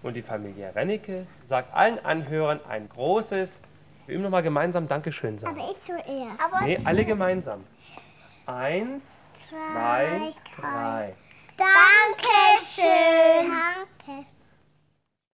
Und die Familie Rennecke sagt allen Anhörern ein großes, wir üben nochmal gemeinsam Dankeschön sagen. Aber ich zuerst. Nee, alle gemeinsam. 1, 2, 3.